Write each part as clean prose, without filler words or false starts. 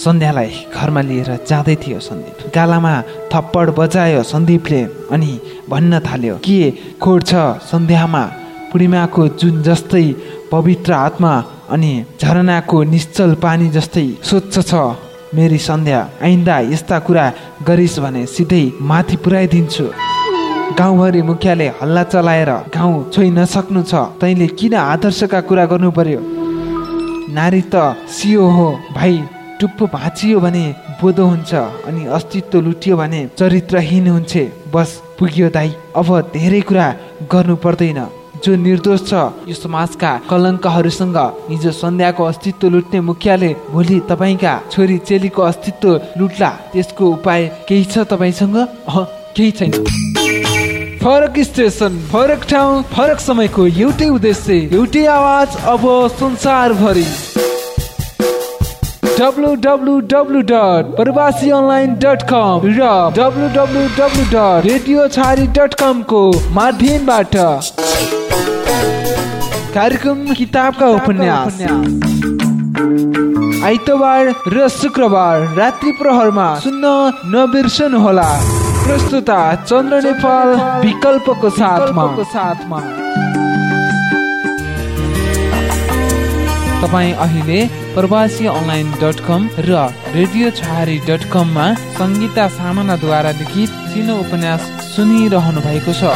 सन्ध्यालाई घरमा लिएर जाँदै थियो सन्दीप। गालामा थप्पड बजायो सन्दीपले अनि भन्न थाल्यो, के खोड छ सन्ध्यामा? पूर्णिमाको जुन जस्तै पवित्र आत्मा अनि झरनाको निश्चल पानी जस्तै स्वच्छ छ मेरी सन्ध्या। आइन्दा यस्ता कुरा गरिस् भने सिधै माथि पुर्याइदिन्छु। गाउँभरि मुखियाले हल्ला चलाएर गाउँ छोइ नसक्नु छ, तैँले किन आदर्शका कुरा गर्नु पर्यो? नारी त सियो हो भाइ, टुप्पो भाँचियो भने बोधो हुन्छ अनि अस्तित्व लुटियो भने चरित्रहीन हुन्छ। बस पुग्यो दाइ, अब धेरै कुरा गर्नु पर्दैन। जो निर्दोष छ यो समाजका कलङ्कहरूसँग हिजो सन्ध्याको अस्तित्व लुट्ने मुखियाले भोलि तपाईँका छोरी चेलीको अस्तित्व लुट्ला, त्यसको उपाय केही छ तपाईँसँग? केही छैन। फरक स्टेसन, फरक ठाउँ, फरक समयको एउटै उद्देश्य, एउटै आवाज, अब संसारभरि। www.parvasionline.com र www.radiochari.com को माध्यमबाट कार्यक्रम किताबका उपन्यास आइतबार र शुक्रबार रात्रि प्रहरमा सुन्न नबिर्सनुहोला। प्रस्तुता चन्द्र नेपाल विकल्पको साथमा। तपाईँ अहिले parvasionline.com र radiochari.com मा संगीता सामनाद्वारा लिखित चिनो उपन्यास सुनिरहनु भएको छ।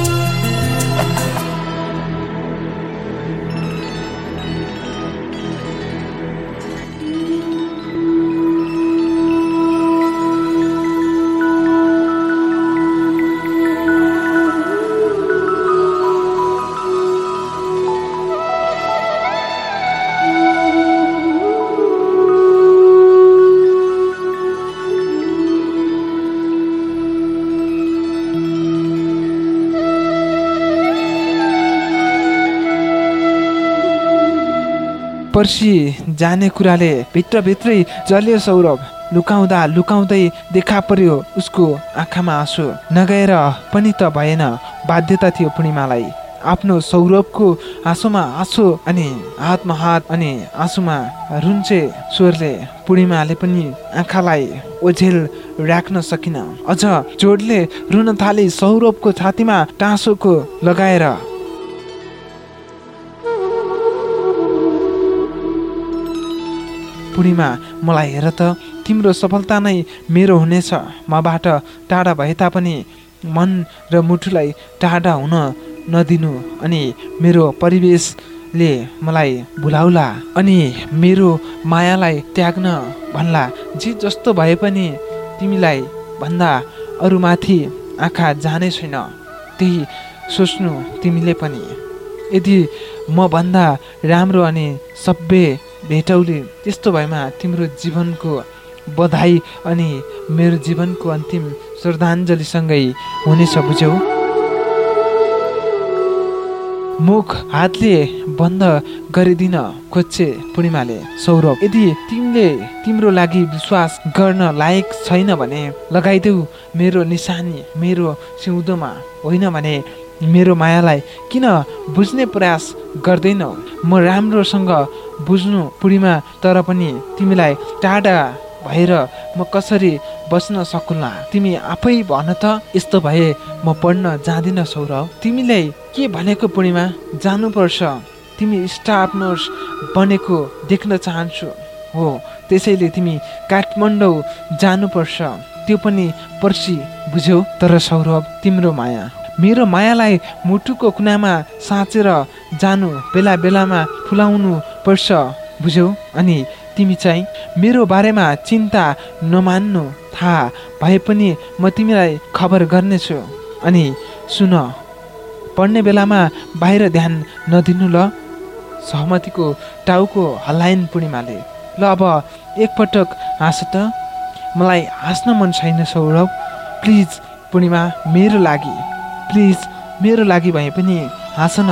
पर्सि जाने कुराले भित्रभित्रै जल्यो सौरभ। लुकाउँदा लुकाउँदै देखा पर्यो उसको आँखामा आँसु। नगएर पनि त भएन, बाध्यता थियो पूर्णिमालाई। आफ्नो सौरभको आँसुमा आँसु अनि हातमा हात अनि आँसुमा रुन्चे स्वरले पूर्णिमाले पनि आँखालाई ओझेल राख्न सकिन। अझ जोडले रुन थाले सौरभको छातीमा टाँसोको लगाएर। पूर्णिमा, मलाई हेर त, तिम्रो सफलता नै मेरो हुनेछ। मबाट टाढा भए तापनि मन र मुटुलाई टाढा हुन नदिनु अनि मेरो परिवेशले मलाई भुलाउला अनि मेरो मायालाई त्याग्न भन्ला। जे जस्तो भए पनि तिमीलाई भन्दा अरूमाथि आँखा जाने छैन, त्यही सोच्नु तिमीले पनि। यदि म भन्दा राम्रो अनि सभ्य भेटौली त्यस्तो भएमा तिम्रो जीवनको बधाई अनि मेरो जीवनको अन्तिम श्रद्धाञ्जलीसँगै हुनेछ, बुझ्यौ? मुख हातले बन्द गरिदिन खोज्छे पूर्णिमाले। सौरभ, यदि तिमीले तिम्रो लागि विश्वास गर्न लायक छैन भने लगाइदेऊ मेरो निशानी मेरो सिउँदोमा। होइन भने मेरो मायालाई किन बुझ्ने प्रयास गर्दैनौ? म राम्रोसँग बुझ्नु पूर्णिमा, तर पनि तिमीलाई टाढा भएर म कसरी बस्न सकुला? तिमी आफै भन त। यस्तो भए म पढ्न जाँदिन सौरभ। तिमीलाई के भनेको पूर्णिमा? जानुपर्छ। तिमी स्टाफ नर्स बनेको देख्न चाहन्छु। हो, त्यसैले तिमी काठमाडौँ जानुपर्छ, त्यो पनि पर्सि, बुझ्यौ? तर सौरभ, तिम्रो माया, मेरो मायालाई मुटुको कुनामा साँचेर जानु, बेला बेलामा फुलाउनु पर्छ, बुझ्यौ? अनि तिमी चाहिँ मेरो बारेमा चिन्ता नमान्नु। थाहा भए पनि म तिमीलाई खबर गर्नेछु। अनि सुन, पढ्ने बेलामा बाहिर ध्यान नदिनु ल। सहमतिको टाउको हल्लाइन् पूर्णिमाले। ल अब एकपटक हाँस त। मलाई हाँस्न मन छैन सौरभ, प्लिज पूर्णिमा, मेरो लागि, प्लिज मेरो लागि भए पनि हाँस न।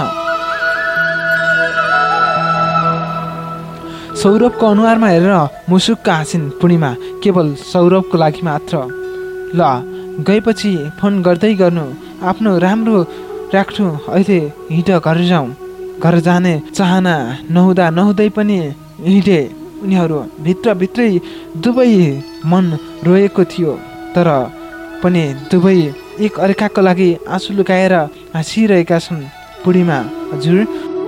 सौरभको अनुहारमा हेरेर मुसुक्क हाँसिन् पूर्णिमा, केवल सौरभको लागि मात्र। ल गएपछि फोन गर्दै गर्नु, आफ्नो राम्रो राख्नु। अहिले हिँड, घर जाउँ। घर जाने चाहना नहुँदा नहुँदै पनि हिँडे। उनीहरू भित्रभित्रै दुवै मन रोएको थियो, तर पनि दुवै एक अर्काको लागि आँसु लुकाएर हाँसिरहेका छन्। पूर्णिमा हजुर,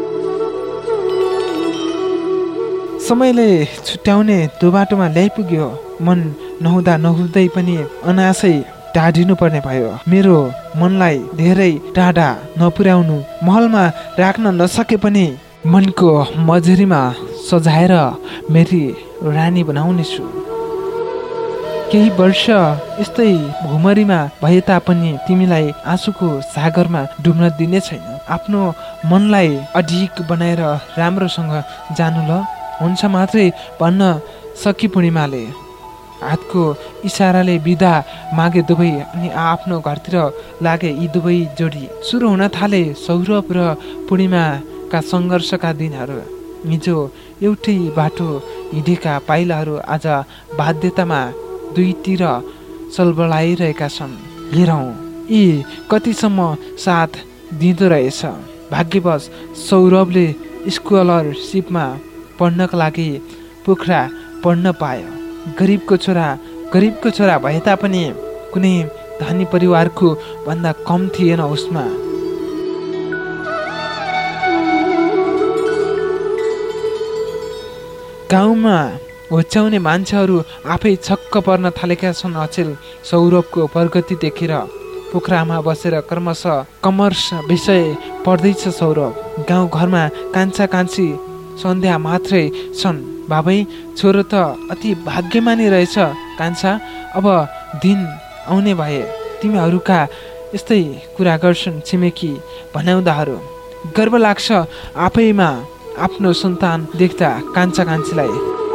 समयले छुट्याउने दोबाटोमा ल्याइपुग्यो। मन नहुँदा नहुँदै पनि अनासै टाढिनु पर्ने भयो। मेरो मनलाई धेरै टाढा नपुर्याउनु, महलमा राख्न नसके पनि मनको मझरीमा सजाएर मेरी रानी बनाउनेछु। केही वर्ष यस्तै भुमरीमा भए तापनि तिमीलाई आँसुको सागरमा डुब्न दिने छैन। आफ्नो मनलाई अडिग बनाएर राम्रोसँग जानु ल। हुन्छ मात्रै भन्न सकि पूर्णिमाले हातको इसाराले बिदा मागे दुवै अनि आफ्नो घरतिर लागे। यी दुवै जोडी सुरु हुन थाले सौरभ र पूर्णिमाका सङ्घर्षका दिनहरू। हिजो एउटै बाटो हिँडेका पाइलाहरू आज बाध्यतामा दुईतिर सलबलाइरहेका छन्। हेरौँ यी कतिसम्म साथ दिँदो रहेछ। भाग्यवश सौरभले स्कलरसिपमा पढ्नका लागि पोखरा पढ्न पायो। गरिबको छोरा भए तापनि कुनै धनी परिवारको भन्दा कम थिएन उसमा। गाउँमा होच्याउने मान्छेहरू आफै छक्क पर्न थालेका छन्। अचेल सौरभको प्रगति देखेर पोखरामा बसेर क्रमशः कमर्स विषय पढ्दैछ सौरभ। गाउँघरमा कान्छा कान्छी सन्ध्या मात्रै छन्। बाबै, छोरो त अति भाग्यमानी रहेछ कान्छा, अब दिन आउने भए तिमीहरूका यस्तै कुरा गर्छन् छिमेकी भनाउँदाहरू। गर्व लाग्छ आफैमा आफ्नो सन्तान देख्दा कान्छा कान्छीलाई।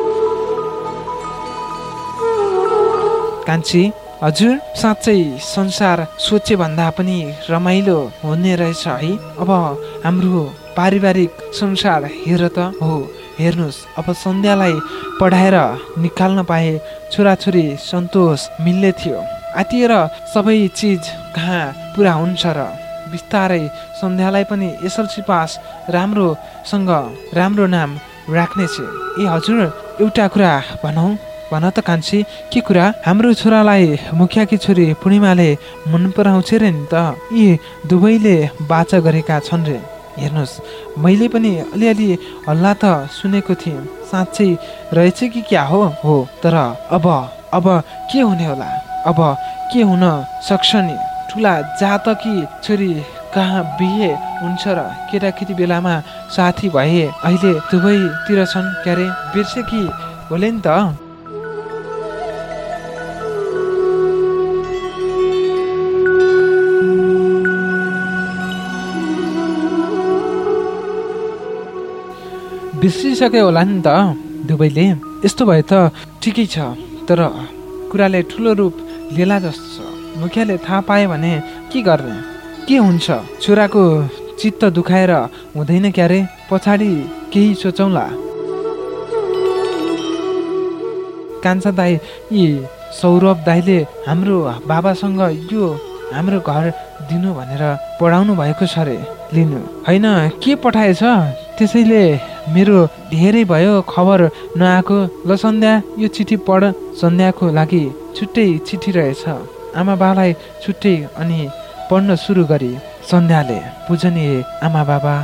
कान्छी हजुर, साँच्चै संसार सोचे भन्दा पनि रमाइलो हुने रहेछ है। अब हाम्रो पारिवारिक संसार हेर त। हो हेर्नुहोस्, अब सन्ध्यालाई पढाएर निकाल्न पाए छोराछोरी सन्तोष मिल्ने थियो। आतिएर सबै चिज कहाँ पुरा हुन्छ र। बिस्तारै सन्ध्यालाई पनि एसएलसी पास राम्रोसँग राम्रो नाम राख्नेछु। ए हजुर, एउटा कुरा भन त कान्छी, के कुरा? हाम्रो छोरालाई मुखियाकी छोरी पूर्णिमाले मन पराउँछ रे नि त। यी दुवैले बाचा गरेका छन् रे। हेर्नुहोस्, मैले पनि अलिअलि हल्ला त सुनेको थिएँ। साँच्चै रहेछ कि क्या हो? हो, तर अब के हुने होला? अब के हुन सक्छ नि? ठुला जातकी छोरी कहाँ बिहे हुन्छ र? केटाकेटी बेलामा साथी भए अहिले दुवैतिर छन् क्यारे। बिर्से कि होले नि त। बिर्सिसक्यो होला नि त दुवैले। यस्तो भए त ठिकै छ, तर कुराले ठुलो रूप लिएला जस्तो छ। मुखियाले थाहा पायो भने के गर्ने? के हुन्छ? छोराको चित्त दुखाएर हुँदैन क्यारे। पछाडि केही सोचौँला। कान्छा दाई, यी सौरभ दाईले हाम्रो बाबासँग यो हाम्रो घर दिनु भनेर पढाउनु भएको छ रे। लिनु होइन, के पठाएछ? त्यसैले मेरो धेरै भयो खबर नआएको। ल सन्ध्या, यो चिठी पढ। सन्ध्याको लागि छुट्टै चिठी रहेछ। आमा बाबालाई छुट्टै अनि पढ्न सुरु गरी सन्ध्याले। पूजनीय आमा बाबा,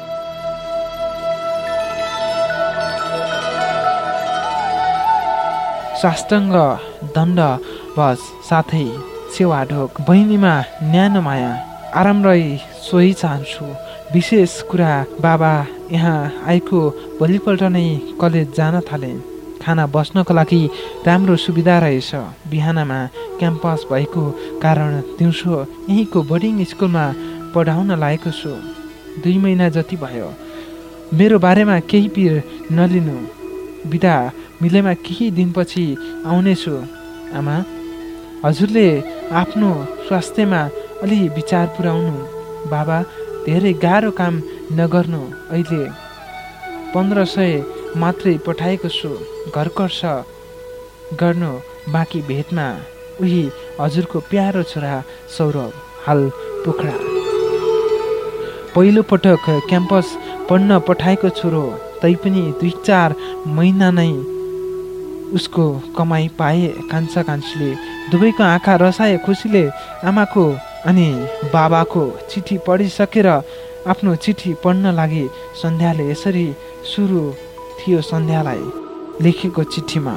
साष्टाङ्ग दण्डवश साथै सेवा ढोक। बहिनीमा न्यानो माया, आराम रही सोही चाहन्छु। विशेष कुरा, बाबा यहाँ आएको भोलिपल्ट नै कलेज जान थाले। खाना बस्नको लागि राम्रो सुविधा रहेछ। बिहानमा क्याम्पस भएको कारण दिउँसो यहीँको बोर्डिङ स्कुलमा पढाउन लागेको छु। 2 महिना जति भयो। मेरो बारेमा केही पिर नलिनु। बिदा मिलेमा केही दिनपछि आउनेछु। आमा, हजुरले आफ्नो स्वास्थ्यमा अलि विचार पुर्याउनु। बाबा, धेरै गाह्रो काम नगर्नु। अहिले 1500 मात्रै पठाएको छु। घर खर्च गर्नु बाँकी भेटमा। उही हजुरको प्यारो छोरा सौरभ, हाल पोखरा। पहिलो पटक क्याम्पस पढ्न पठाएको छोरो, तैपनि 2-4 महिना नै उसको कमाई पाए। कान्छा कान्छीले दुवैको आँखा रसाए खुसीले आमाको अनि बाबाको चिठी पढिसकेर आफ्नो चिठी पढ्न लागि सन्ध्याले यसरी सुरु थियो सन्ध्यालाई लेखेको चिठीमा।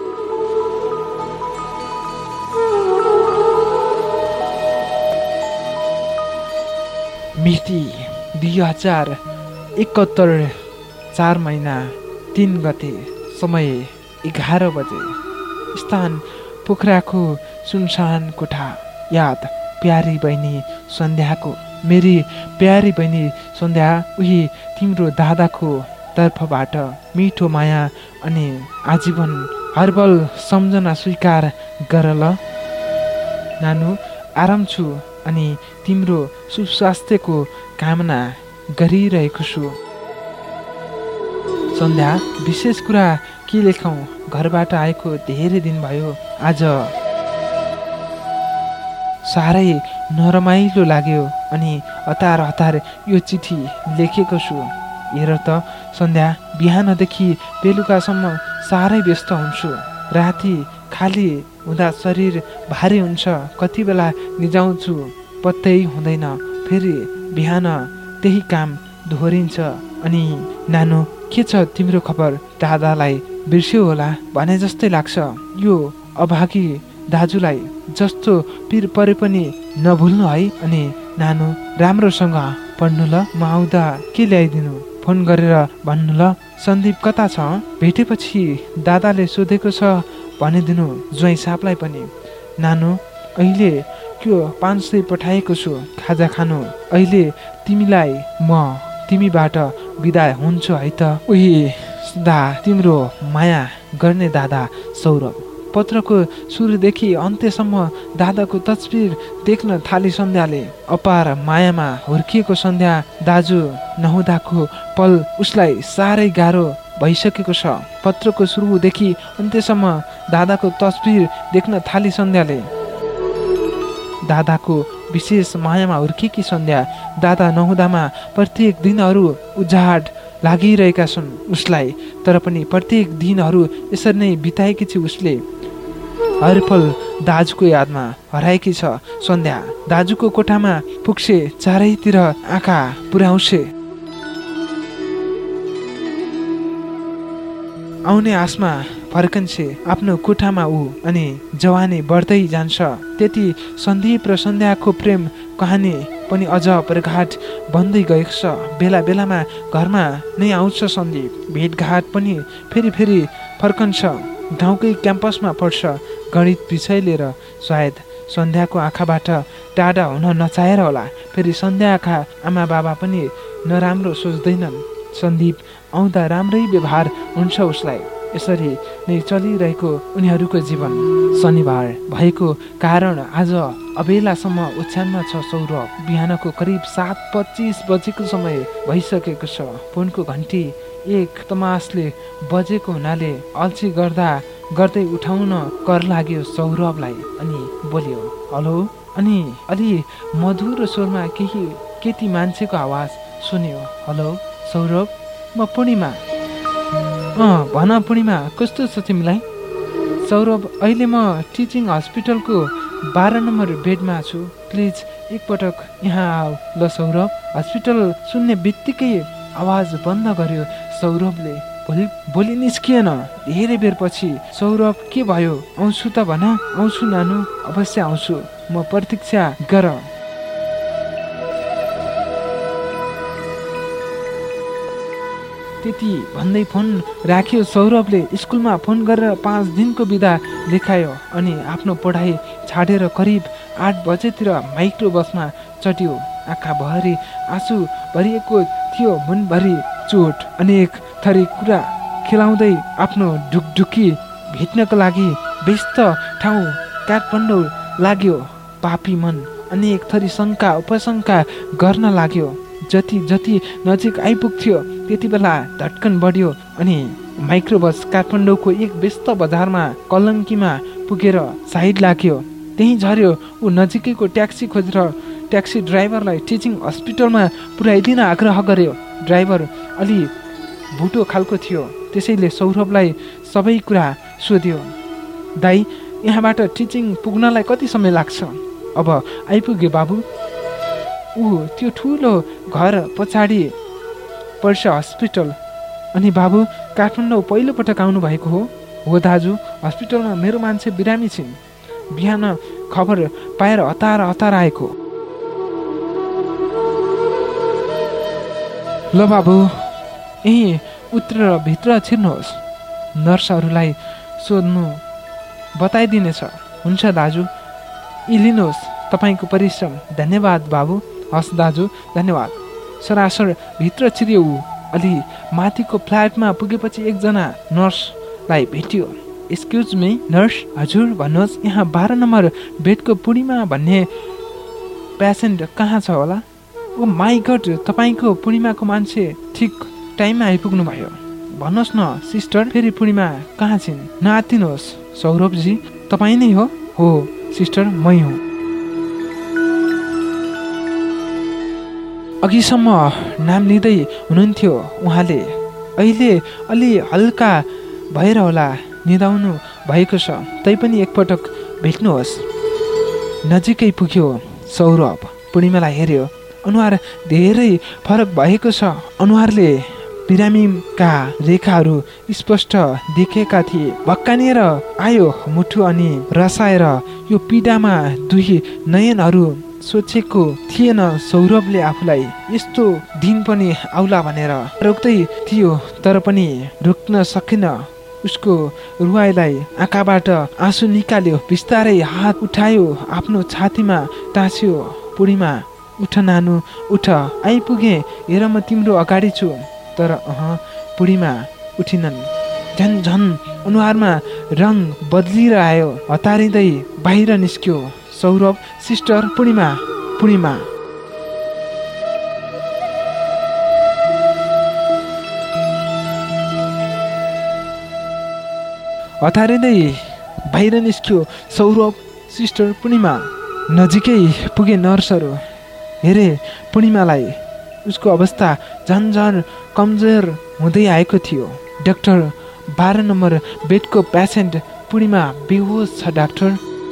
मिति 2071 4 महिना 3 गते, समय 11 बजे, स्थान पोखराको सुनसान कोठा। याद प्यारी बहिनी सन्ध्याको। मेरी प्यारी बहिनी सन्ध्या, उही तिम्रो दादाको तर्फबाट मिठो माया अनि आजीवन हर्बल सम्झना स्वीकार गर ल। नानु आराम छु अनि तिम्रो सुस्वास्थ्यको कामना गरिरहेको छु। सन्ध्या, विशेष कुरा के लेखौँ, घरबाट आएको धेरै दिन भयो। आज साह्रै नरमाइलो लाग्यो अनि हतार हतार यो चिठी लेखेको छु। हेर त सन्ध्या, बिहानदेखि बेलुकासम्म साह्रै व्यस्त हुन्छु। राति खाली हुँदा शरीर भारी हुन्छ, कति बेला निजाउँछु पत्तै हुँदैन, फेरि बिहान त्यही काम दोहोरिन्छ। अनि नानु, के छ तिम्रो खबर? दादालाई बिर्स्यो होला भने जस्तै लाग्छ। यो अभागी दाजुलाई जस्तो पिर परे पनि नभुल्नु है। अनि नानु, राम्रोसँग पढ्नु ल, म आउँदा के ल्याइदिनु फोन गरेर भन्नु ल। सन्दीप कता छ? भेटेपछि दादाले सोधेको छ भनिदिनु ज्वाइँ साहबलाई पनि। नानु, अहिले त्यो 500 पठाएको छु खाजा खानु। अहिले तिमीलाई म तिमीबाट बिदा हुन्छु है त। उही सदा तिम्रो माया गर्ने दादा सौरभ। पत्रको सुरुदेखि अन्त्यसम्म दादाको तस्बिर देख्न थाली सन्ध्याले। अपार मायामा हुर्किएको सन्ध्या दाजु नहुँदाको पल उसलाई साह्रै गाह्रो भइसकेको छ। पत्रको सुरुदेखि अन्त्यसम्म दादाको तस्बिर देख्न थाली सन्ध्याले। दादाको विशेष मायामा हुर्किएकी सन्ध्या। दादा नहुँदामा प्रत्येक दिनहरू उजाड लागिरहेका छन् उसलाई, तर पनि प्रत्येक दिनहरू यसरी नै बिताएकी छ उसले। हरपल दाजुको यादमा हराएकी छ सन्ध्या। दाजुको कोठामा पुग्छे, चारैतिर आँखा पुर्याउँछे। आउने आसमा फर्कन्छे आफ्नो कोठामा ऊ, अनि जवानी बढ्दै जान्छ। त्यति सन्दीप र सन्ध्याको प्रेम कहानी पनि अझ प्रगाढ बन्दै गएको छ। बेला बेलामा घरमा नै आउँछ सन्दीप, भेटघाट पनि फेरि फेरि फर्कन्छ। गाउँकै क्याम्पसमा पढ्छ गणित विषय लिएर। सायद सन्ध्याको आँखाबाट टाढा हुन नचाहेर होला, फेरि सन्ध्या आँखा आमा बाबा पनि नराम्रो सोच्दैनन्। सन्दीप आउँदा राम्रै व्यवहार हुन्छ उसलाई। यसरी नै चलिरहेको उनीहरूको जीवन। शनिबार भएको कारण आज अबेलासम्म ओछ्यानमा छ सौरभ। बिहानको करिब 7:25 बजेको समय भइसकेको छ। फोनको घन्टी एक तमासले बजेको हुनाले अल्छी गर्दै उठाउन कर लाग्यो सौरभलाई। अनि बोल्यो, हेलो। अनि अलि मधुर स्वरमा केही केटी मान्छेको आवाज सुन्यो। हेलो सौरभ, म पूर्णिमा। भन पूर्णिमा, कस्तो छ तिमीलाई? सौरभ, अहिले म टिचिङ हस्पिटलको 12 नम्बर बेडमा छु। प्लिज एकपटक यहाँ आऊ ल सौरभ। हस्पिटल सुन्ने बित्तिकै आवाज बन्द गर्यो सौरभले। भोलि निस्किएन। धेरै बेरपछि सौरभ, के भयो? आउँछु त भन। आउँछु नानु, अवश्य आउँछु, म प्रतीक्षा गर। त्यति भन्दै फोन राख्यो सौरभले। स्कुलमा फोन गरेर 5 दिनको बिदा लेखायो अनि आफ्नो पढाइ छाडेर करिब 8 बजेतिर माइक्रो बसमा चढ्यो। आँखाभरि आँसु भरिएको थियो, मनभरि चोट। अनेक थरी कुरा खेलाउँदै आफ्नो ढुकढुकी भेट्नको लागि व्यस्त ठाउँ काठमाडौँ लाग्यो। पापी मन अनेक थरी शङ्का उपशङ्का गर्न लाग्यो। जति जति नजिक आइपुग्थ्यो त्यति बेला धड्कन बढ्यो अनि माइक्रोबस काठमाडौँको एक व्यस्त बजारमा कलङ्कीमा पुगेर साइड लाग्यो। त्यहीँ झर्यो। ऊ नजिकैको ट्याक्सी खोजेर ट्याक्सी ड्राइभरलाई टिचिङ हस्पिटलमा पुर्याइदिन आग्रह गर्यो। ड्राइभर अलि भुटो खालको थियो। त्यसैले सौरभलाई सबै कुरा सोध्यो। दाइ, यहाँबाट टिचिङ पुग्नलाई कति समय लाग्छ? अब आइपुगे बाबु। ऊ त्यो ठुलो घर पछाडि पर्छ हस्पिटल। अनि बाबु काठमाडौँ पहिलोपटक आउनु भएको हो? हो दाजु, हस्पिटलमा मेरो मान्छे बिरामी छिन्। बिहान खबर पाएर हतार आएको। ल बाबु, यहीँ उत्रेर भित्र छिर्नुहोस्। नर्सहरूलाई सोध्नु बताइदिनेछ। हुन्छ दाजु, यी लिनुहोस् तपाईँको परिश्रम। धन्यवाद बाबु। हस् दाजु, धन्यवाद। सरासर भित्र छिर्यो ऊ। अलि माथिको फ्ल्याटमा पुगेपछि एकजना नर्सलाई भेट्यो। एक्सक्युज मी नर्स, हजुर भन्नुहोस्, यहाँ 12 नम्बर बेडको पूर्णिमा भन्ने पेसेन्ट कहाँ छ होला? ओ माई गड, तपाईँको पूर्णिमाको मान्छे ठिक टाइममा आइपुग्नु भयो। भन्नुहोस् न सिस्टर, फेरि पूर्णिमा कहाँ छिन्? नआत्तिनुहोस् सौरभजी, तपाईँ नै हो? हो सिस्टर, मै हुँ। अघिसम्म नाम लिँदै हुनुहुन्थ्यो उहाँले। अहिले अलि हल्का भएर होला निदाउनु भएको छ। तैपनि एकपटक भेट्नुहोस्। नजिकै पुग्यो सौरभ। पूर्णिमालाई हेऱ्यो। अनुहार धेरै फरक भएको छ। अनुहारले बिरामीका रेखाहरू स्पष्ट देखेका थिए। भक्कानिएर आयो मुठु अनि रसाएर यो पीडामा दुई नयनहरू सोचेको थिएन सौरभले आफूलाई यस्तो दिन पनि आउला भनेर। रोक्दै थियो तर पनि रोक्न सकेन। उसको रुवाईलाई आँखाबाट आँसु निकाल्यो। बिस्तारै हात उठायो, आफ्नो छातीमा टाँस्यो। पूर्णिमा, उठ नानु, उठ, आइपुगे, हेर म तिम्रो अगाडि छु। तर पूर्णिमा उठिनन्। झन् अनुहारमा रङ बदलिएर आयो। हतारिँदै बाहिर निस्क्यो सौरभ। सिस्टर, पूर्णिमा, पूर्णिमा। हतारिँदै बाहिर निस्क्यो सौरभ। सिस्टर, पूर्णिमा। नजिकै पुगे नर्सहरू। हेरे पूर्णिमालाई। उसको अवस्था झन् कमजोर हुँदै आएको थियो। डाक्टर, 12 नम्बर बेडको पेसेन्ट पूर्णिमा बेहोस छ डाक्टर।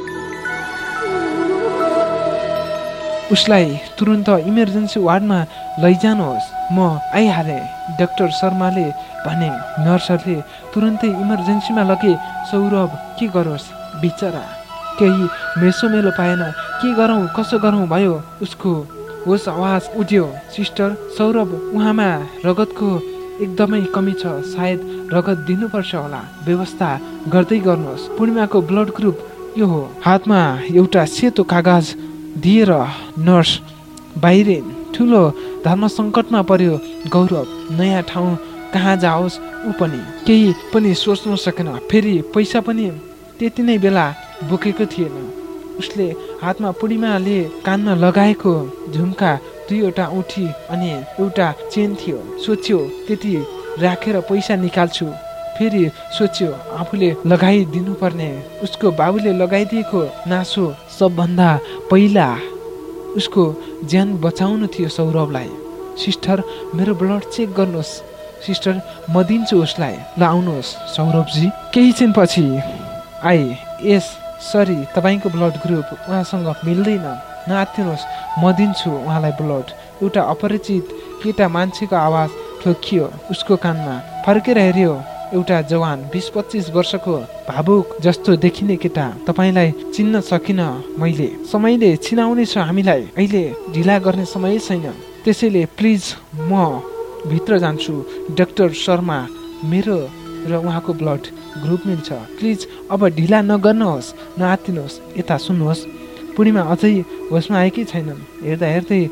उसलाई तुरुन्त इमर्जेन्सी वार्डमा लैजानुहोस्। म आइहालेँ, डाक्टर शर्माले भने। नर्सहरूले तुरुन्तै इमर्जेन्सीमा लगे। सौरभ के गरोस् बिचरा, केही मेसोमेलो पाएन। के गरौँ कसो गरौँ भयो। उसको होस आवाज उठ्यो। सिस्टर, सौरभ उहाँमा रगतको एकदमै कमी छ। सायद रगत दिनुपर्छ होला। व्यवस्था गर्दै गर्नुहोस्। पूर्णिमाको ब्लड ग्रुप यो हो। हातमा एउटा सेतो कागज दिएर नर्स बाहिरिन्। ठुलो धर्म सङ्कटमा पर्यो गौरव। नयाँ ठाउँ कहाँ जाओस् ऊ पनि केही पनि सोच्नु सकेन। फेरि पैसा पनि त्यति नै बेला बोकेको थिएन। उसले हातमा पूर्णिमाले कानमा लगाएको झुम्का, 2वटा औँठी अनि एउटा चेन थियो। सोच्यो त्यति राखेर पैसा निकाल्छु। फेरि सोच्यो आफूले लगाइदिनु पर्ने। उसको बाबुले लगाइदिएको नासो सबभन्दा पहिला उसको ज्यान बचाउनु थियो सौरभलाई। सिस्टर, मेरो ब्लड चेक गर्नुहोस्। सिस्टर, म दिन्छु उसलाई। ल आउनुहोस् सौरभजी। केही छिनपछि आए। यस सरी, तपाईँको ब्लड ग्रुप उहाँसँग मिल्दैन। नआत्तिनुहोस्, म दिन्छु उहाँलाई ब्लड। एउटा अपरिचित केटा मान्छेको आवाज ठोकियो उसको कानमा। फर्केर हेऱ्यो। एउटा जवान 20-25 वर्षको भावुक जस्तो देखिने केटा। तपाईँलाई चिन्न सकिन मैले। समयले छिनाउने छ हामीलाई। अहिले ढिला गर्ने समय छैन। त्यसैले प्लिज म भित्र जान्छु। डाक्टर शर्मा, मेरो र उहाँको ब्लड ग्रुप मिल्छ। प्लिज अब ढिला नगर्नुहोस्, नआत्तिनुहोस्। यता सुन्नुहोस्। पूर्णिमा अझै होसमा आएकै छैनन्। हेर्दा हेर्दै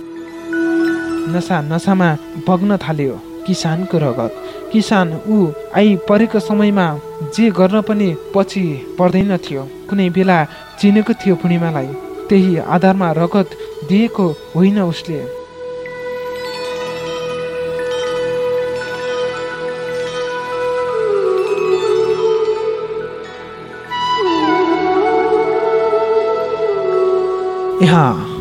नसामा बग्न थाल्यो किसानको रगत। किसान ऊ आई परेको समयमा जे गर्न पनि पछि पर्दैन थियो। कुनै बेला चिनेको थियो पूर्णिमालाई। त्यही आधारमा रगत दिएको होइन उसले।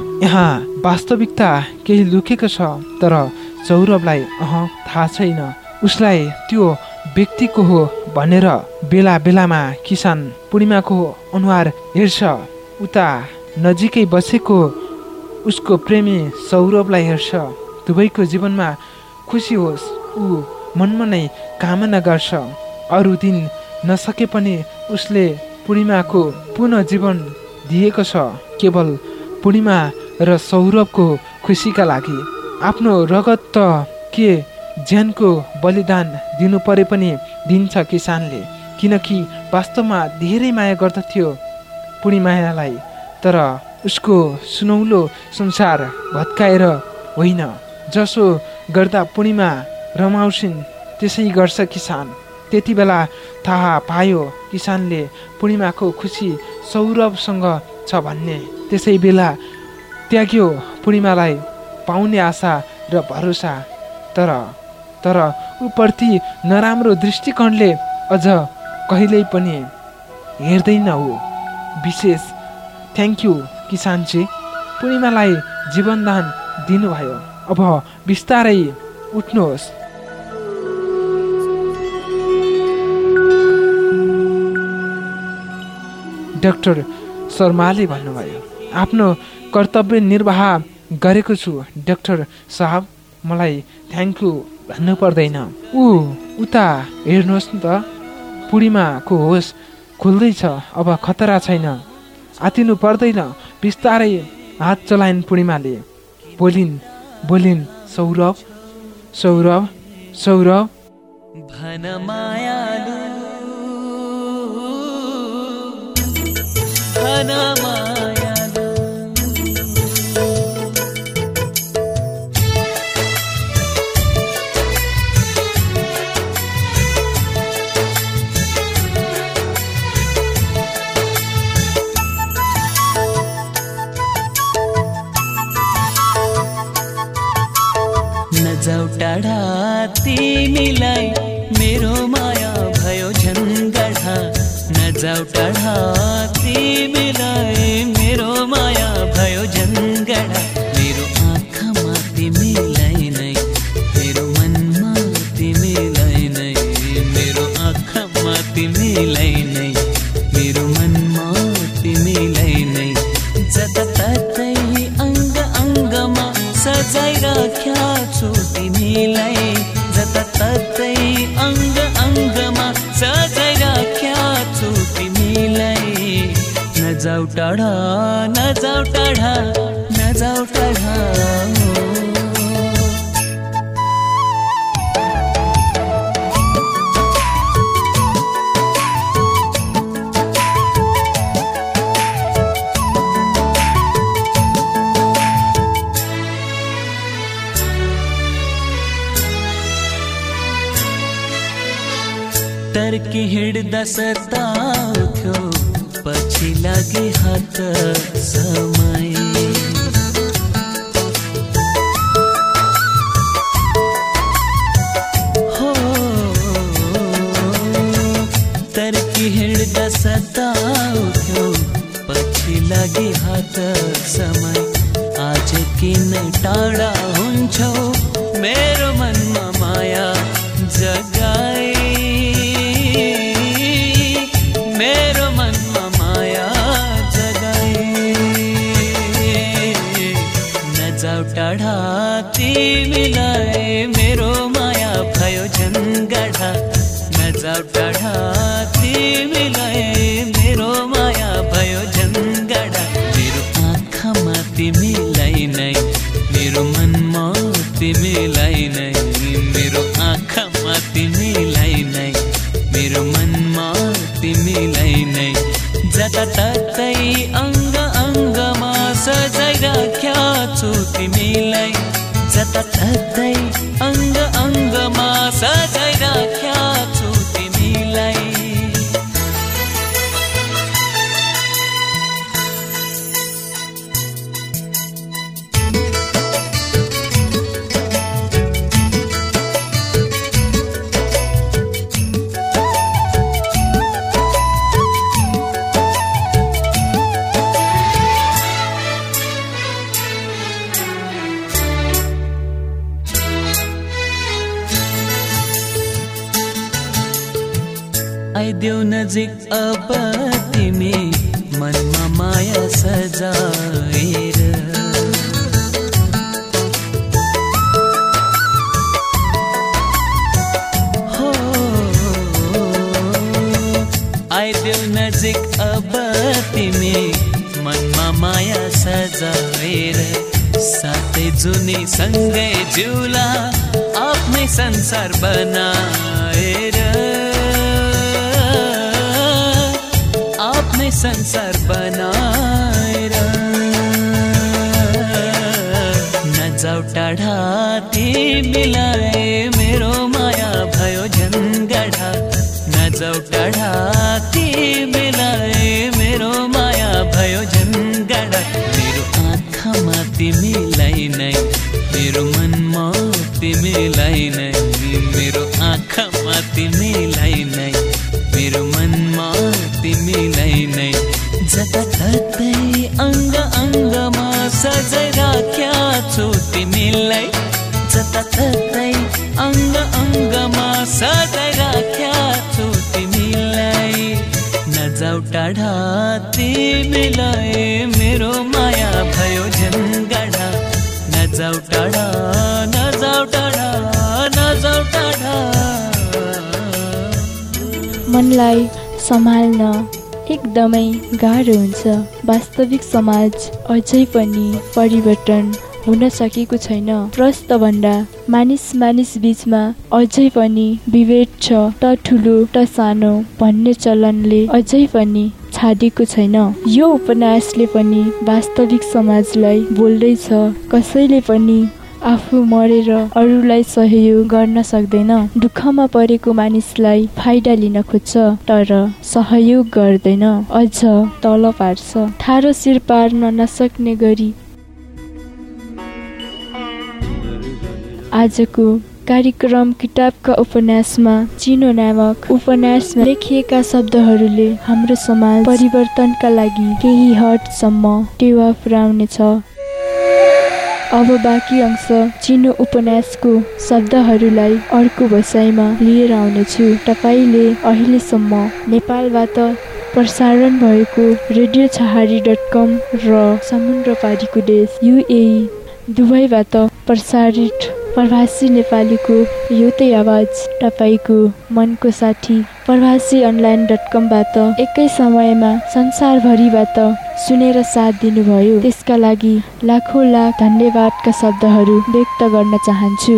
यहाँ वास्तविकता केही लुकेको छ। तर सौरभलाई थाहा छैन उसलाई त्यो व्यक्तिको हो भनेर बेला बेलामा किसान पूर्णिमाको अनुहार हेर्छ। उता नजिकै बसेको उसको प्रेमी सौरभलाई हेर्छ। दुवैको जीवनमा खुसी होस् ऊ मनमा नै कामना गर्छ। अरू दिन नसके पनि उसले पूर्णिमाको पुनः जीवन दिएको छ, केवल पूर्णिमा र सौरभको खुसीका लागि। आफ्नो रगत त के ज्यानको बलिदान दिनु परे पनि दिन्छ किसानले, किनकि वास्तवमा धेरै माया गर्दथ्यो पूर्णिमालाई। तर उसको सुनौलो संसार भत्काएर होइन, जसो गर्दा पूर्णिमा रमाउँछिन् त्यसै गर्छ किसान। त्यति बेला थाहा पायो किसानले पूर्णिमाको खुसी सौरभसँग छ भन्ने। त्यसै बेला त्याग्यो पूर्णिमालाई पाउने आशा र भरोसा। तर उप्रति नराम्रो दृष्टिकोणले अझ कहिल्यै पनि हेर्दैन हो। विशेष थ्याङ्क यू किसानजी, पूर्णिमालाई जीवनदान दिनुभयो। अब बिस्तारै उठ्नुहोस्। डाक्टर शर्माले भन्नुभयो, आफ्नो कर्तव्य निर्वाह गरेको छु डाक्टर साहब, मलाई थ्याङ्क यू भन्नु पर्दैन। उता हेर्नुहोस् न त, पूर्णिमाको होस खुल्दैछ, अब खतरा छैन, आतिनु पर्दैन। बिस्तारै हात चलाइन् पूर्णिमाले। बोलिन् सौरभ सौरभ सौरभ। भन मायालु भन मायालु, नजाऊ टाढा तिमीलाई मेरो माया भयो झन्गढा। नजाऊ टाढा तिमीलाई मेरो माया भयो झन्गढा। मेरो आँखामा तिमीलाई नै, मेरो मनमा तिमीलाई नै, मेरो आँखामा तिमीलाई नै, मेरो मनमा तिमीलाई नै। जताततै अङ्ग अङ्गमा सजाइराख्या छु तिमीलाई। जताततै अङ्ग अङ्गमा सजाइराख्या छु तिमीलाई। नजाऊ टाढा नजाऊ टाढा नजाऊ टाढा। टर्की हिँड्दा सताउँथ्यो, पछि लागे हात समय। हो टर्की हिँड्दा सताउँथ्यो, पछि लागे हात समय। आज किन टाढा हुन्छौ, मेरो मनमा माया जगाए। मेरो मनमा माया जगाए। नजाऊ टाढा तिमीलाई मेरो माया भयो झन्गढा। नजाऊ टाढा तिमीलाई मेरो माया भयो झन्गढा। मेरो आँखामा तिमीलाई नै, मेरो मनमा तिमीलाई नै, मेरो आँखामा तिमीलाई नै, मेरो मनमा तिमीलाई नै। जताततै अङ्ग अङ्गमा सजाइराख्या छु तिमीलाई। जताततै अङ्ग अङ्गमा सजाइराख्या छु तिमीलाई। आइदेऊ नजिक अब तिमी मनमा माया सजाएर हो आइदेऊ नजिक अब तिमी मनमा माया सजाएर साथै जुनी सँगै जिउला आफ्नै संसार बनाएर आफ्नै संसार बनाएर नजाऊ टाढा तिमीलाई मेरो माया भयो झन्गाडा नजाऊ टाढा तिमीलाई मेरो माया भयो झन्गाडा मेरो आँखामा तिमीलाई नै मेरो मनमा तिमीलाई नै मेरो आँखामा तिमीलाई नै मेरो मनमा तिमीलाई नै जताततै अङ्ग अङ्गमा सजाइ राख्या छु तिमीलाई जताततै अङ्ग अङ्गमा सजाइ राख्या छु तिमीलाई नजाऊ टाढा तिमीलाई मेरो माया भयो झन्गाडा नजाऊ टाढा नजाऊ टाढा नजाऊ टाढा मनलाई सम्हाल्न एकदमै गाह्रो हुन्छ। वास्तविक समाज अझै पनि परिवर्तन हुन सकेको छैन। प्रस्तभन्दा मानिस बीचमा अझै पनि विभेद छ। त ठुलो त सानो भन्ने चलनले अझै पनि छाडेको छैन। यो उपन्यासले पनि वास्तविक समाजलाई बोल्दैछ। कसैले पनि आफू मरेर अरूलाई सहयोग गर्न सक्दैन। दुःखमा परेको मानिसलाई फाइदा लिन खोज्छ तर सहयोग गर्दैन, अझ तल पार्छ। ठाडो शिर पार्न नसक्ने गरी आजको कार्यक्रम किताबका उपन्यासमा चिनो नामक उपन्यासमा लेखिएका शब्दहरूले हाम्रो समाज परिवर्तनका लागि केही हदसम्म टेवा पुर्याउनेछ। अब बाँकी अंश चिनो उपन्यासको शब्दहरूलाई अर्को बसाइमा लिएर आउनेछु। तपाईले अहिलेसम्म नेपालबाट प्रसारण भएको रेडियो छहारी.com र समुद्र पारीको देश UAE दुबईबाट प्रसारित प्रवासी नेपालीको एउटै आवाज तपाईको मनको साथी प्रवासी अनलाइन.com.बाट एकै समयमा संसारभरिबाट सुनेर साथ दिनुभयो। त्यसका लागि लाखौं लाख धन्यवादका शब्दहरू व्यक्त गर्न चाहन्छु।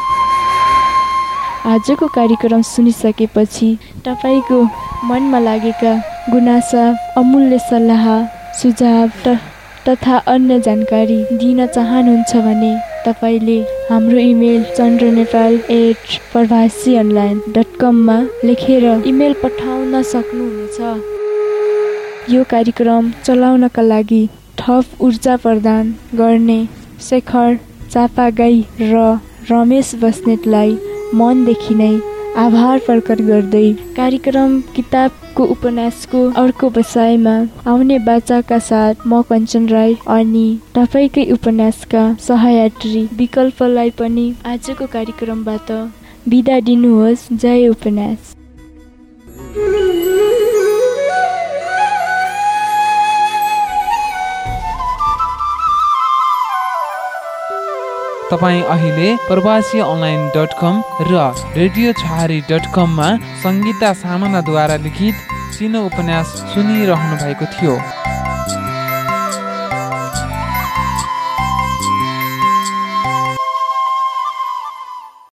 आजको कार्यक्रम सुनिसकेपछि तपाईको मनमा लागेका गुनासा, अमूल्य सल्लाह, सुझाव तथा अन्य जानकारी दिन चाहनुहुन्छ भने तपाईले हाम्रो इमेल chandranepal@pravasianline.com मा लेखेर इमेल पठाउन सक्नुहुनेछ। यो कार्यक्रम चलाउनका लागि थप ऊर्जा प्रदान गर्ने शेखर चापागाई र रमेश बस्नेतलाई मनदेखि नै आभार प्रकट गर्दै कार्यक्रम किताबको उपन्यासको अर्को बसाइमा आउने बाचाका साथ म कञ्चन राई अनि तपाईकै उपन्यासका सहयात्री विकल्पलाई पनि आजको कार्यक्रमबाट बिदा दिनुहोस्। जय उपन्यास। तपाईँ अहिले प्रवासी अनलाइन.com र रेडियो छहारी.com मा संगीता सामनाद्वारा लिखित चिनो उपन्यास सुनिरहनु भएको थियो।